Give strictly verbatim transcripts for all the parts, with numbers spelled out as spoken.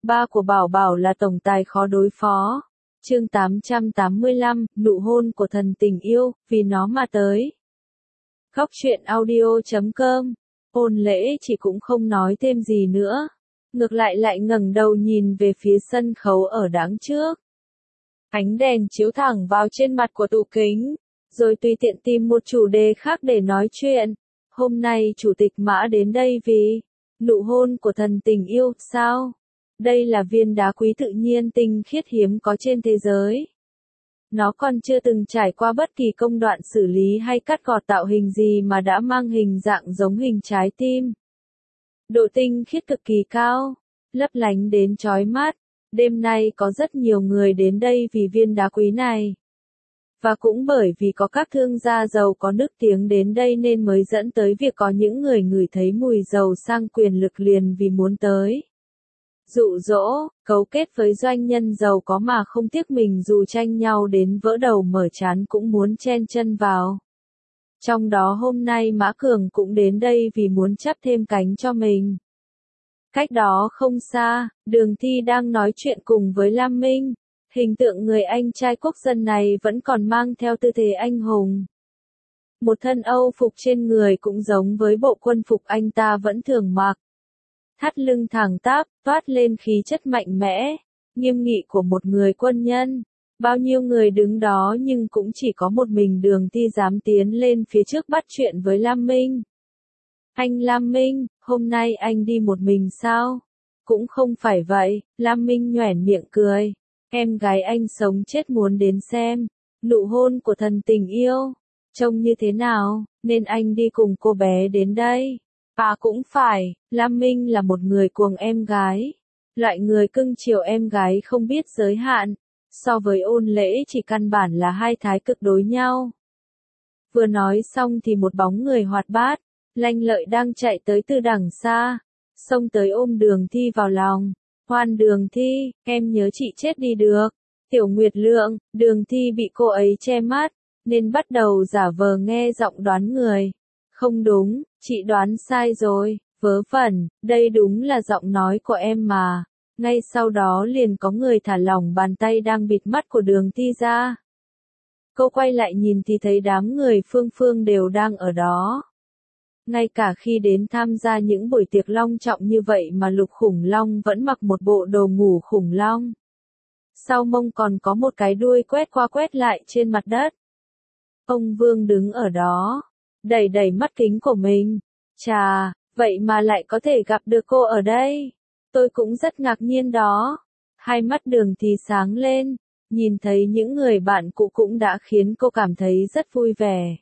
ba của Bảo Bảo là tổng tài khó đối phó. Chương tám trăm tám mươi lăm, nụ hôn của thần tình yêu, vì nó mà tới. Góc truyện audio chấm com. Ôn Lễ chỉ cũng không nói thêm gì nữa. Ngược lại lại ngẩng đầu nhìn về phía sân khấu ở đằng trước. Ánh đèn chiếu thẳng vào trên mặt của tủ kính, rồi tùy tiện tìm một chủ đề khác để nói chuyện. Hôm nay chủ tịch Mã đến đây vì nụ hôn của thần tình yêu, sao? Đây là viên đá quý tự nhiên tinh khiết hiếm có trên thế giới. Nó còn chưa từng trải qua bất kỳ công đoạn xử lý hay cắt gọt tạo hình gì mà đã mang hình dạng giống hình trái tim. Độ tinh khiết cực kỳ cao, lấp lánh đến chói mắt. Đêm nay có rất nhiều người đến đây vì viên đá quý này. Và cũng bởi vì có các thương gia giàu có nước tiếng đến đây nên mới dẫn tới việc có những người ngửi thấy mùi giàu sang quyền lực liền vì muốn tới. Dụ dỗ, cấu kết với doanh nhân giàu có mà không tiếc mình dù tranh nhau đến vỡ đầu mở trán cũng muốn chen chân vào. Trong đó hôm nay Mã Cường cũng đến đây vì muốn chắp thêm cánh cho mình. Cách đó không xa, Đường Thi đang nói chuyện cùng với Lam Minh. Hình tượng người anh trai quốc dân này vẫn còn mang theo tư thế anh hùng. Một thân Âu phục trên người cũng giống với bộ quân phục anh ta vẫn thường mặc. Thắt lưng thẳng tắp, toát lên khí chất mạnh mẽ, nghiêm nghị của một người quân nhân. Bao nhiêu người đứng đó nhưng cũng chỉ có một mình Đường Thi dám tiến lên phía trước bắt chuyện với Lam Minh. Anh Lam Minh, hôm nay anh đi một mình sao? Cũng không phải vậy, Lam Minh nhoẻn miệng cười. Em gái anh sống chết muốn đến xem, nụ hôn của thần tình yêu, trông như thế nào, nên anh đi cùng cô bé đến đây. À cũng phải, Lam Minh là một người cuồng em gái. Loại người cưng chiều em gái không biết giới hạn, so với Ôn Lễ chỉ căn bản là hai thái cực đối nhau. Vừa nói xong thì một bóng người hoạt bát, lanh lợi đang chạy tới từ đằng xa, xông tới ôm Đường Thi vào lòng. Hoan Đường Thi, em nhớ chị chết đi được. Tiểu Nguyệt Lượng, Đường Thi bị cô ấy che mắt, nên bắt đầu giả vờ nghe giọng đoán người. Không đúng, chị đoán sai rồi, vớ vẩn, đây đúng là giọng nói của em mà. Ngay sau đó liền có người thả lỏng bàn tay đang bịt mắt của Đường Thi ra. Cô quay lại nhìn thì thấy đám người Phương Phương đều đang ở đó. Ngay cả khi đến tham gia những buổi tiệc long trọng như vậy mà Lục Khủng Long vẫn mặc một bộ đồ ngủ khủng long. Sau mông còn có một cái đuôi quét qua quét lại trên mặt đất. Ông Vương đứng ở đó, đẩy đẩy mắt kính của mình. Chà, vậy mà lại có thể gặp được cô ở đây. Tôi cũng rất ngạc nhiên đó. Hai mắt Đường Thi sáng lên, nhìn thấy những người bạn cũ cũng đã khiến cô cảm thấy rất vui vẻ.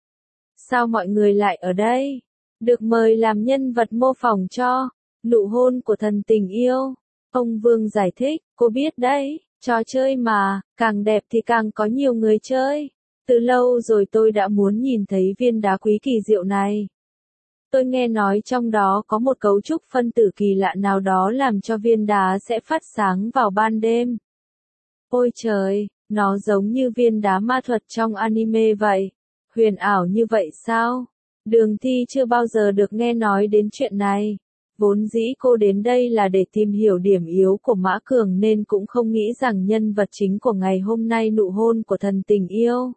Sao mọi người lại ở đây? Được mời làm nhân vật mô phỏng cho nụ hôn của thần tình yêu. Ông Vương giải thích, cô biết đấy, trò chơi mà, càng đẹp thì càng có nhiều người chơi. Từ lâu rồi tôi đã muốn nhìn thấy viên đá quý kỳ diệu này. Tôi nghe nói trong đó có một cấu trúc phân tử kỳ lạ nào đó làm cho viên đá sẽ phát sáng vào ban đêm. Ôi trời, nó giống như viên đá ma thuật trong anime vậy. Huyền ảo như vậy sao? Đường Thi chưa bao giờ được nghe nói đến chuyện này. Vốn dĩ cô đến đây là để tìm hiểu điểm yếu của Mã Cường nên cũng không nghĩ rằng nhân vật chính của ngày hôm nay nụ hôn của thần tình yêu.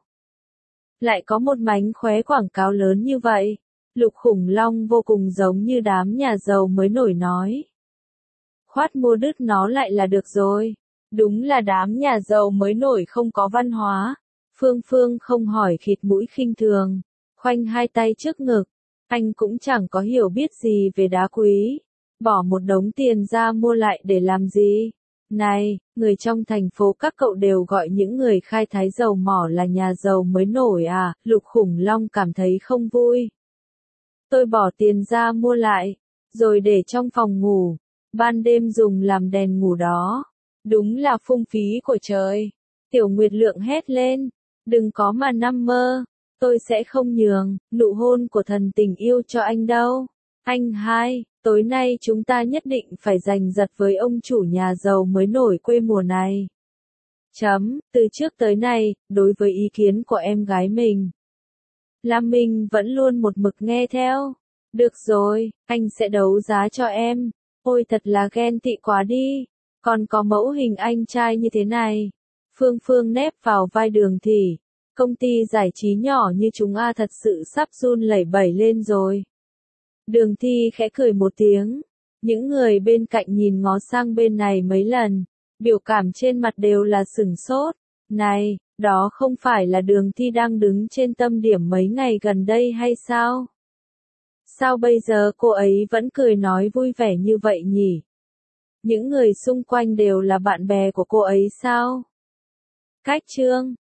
Lại có một mánh khóe quảng cáo lớn như vậy. Lục Khủng Long vô cùng giống như đám nhà giàu mới nổi nói. Khoát mua đứt nó lại là được rồi. Đúng là đám nhà giàu mới nổi không có văn hóa. Phương Phương không hỏi khịt mũi khinh thường, khoanh hai tay trước ngực. Anh cũng chẳng có hiểu biết gì về đá quý. Bỏ một đống tiền ra mua lại để làm gì? Này, người trong thành phố các cậu đều gọi những người khai thái dầu mỏ là nhà giàu mới nổi à? Lục Khủng Long cảm thấy không vui. Tôi bỏ tiền ra mua lại, rồi để trong phòng ngủ, ban đêm dùng làm đèn ngủ đó. Đúng là phung phí của trời. Tiểu Nguyệt Lượng hét lên. Đừng có mà nằm mơ, tôi sẽ không nhường nụ hôn của thần tình yêu cho anh đâu. Anh hai, tối nay chúng ta nhất định phải giành giật với ông chủ nhà giàu mới nổi quê mùa này. Chấm, từ trước tới nay, đối với ý kiến của em gái mình, Lam Minh vẫn luôn một mực nghe theo. Được rồi, anh sẽ đấu giá cho em. Ôi thật là ghen tị quá đi. Còn có mẫu hình anh trai như thế này. Phương Phương nép vào vai Đường Thị. Công ty giải trí nhỏ như chúng a thật sự sắp run lẩy bẩy lên rồi. Đường Thi khẽ cười một tiếng. Những người bên cạnh nhìn ngó sang bên này mấy lần. Biểu cảm trên mặt đều là sửng sốt. Này, đó không phải là Đường Thi đang đứng trên tâm điểm mấy ngày gần đây hay sao? Sao bây giờ cô ấy vẫn cười nói vui vẻ như vậy nhỉ? Những người xung quanh đều là bạn bè của cô ấy sao? Cách chương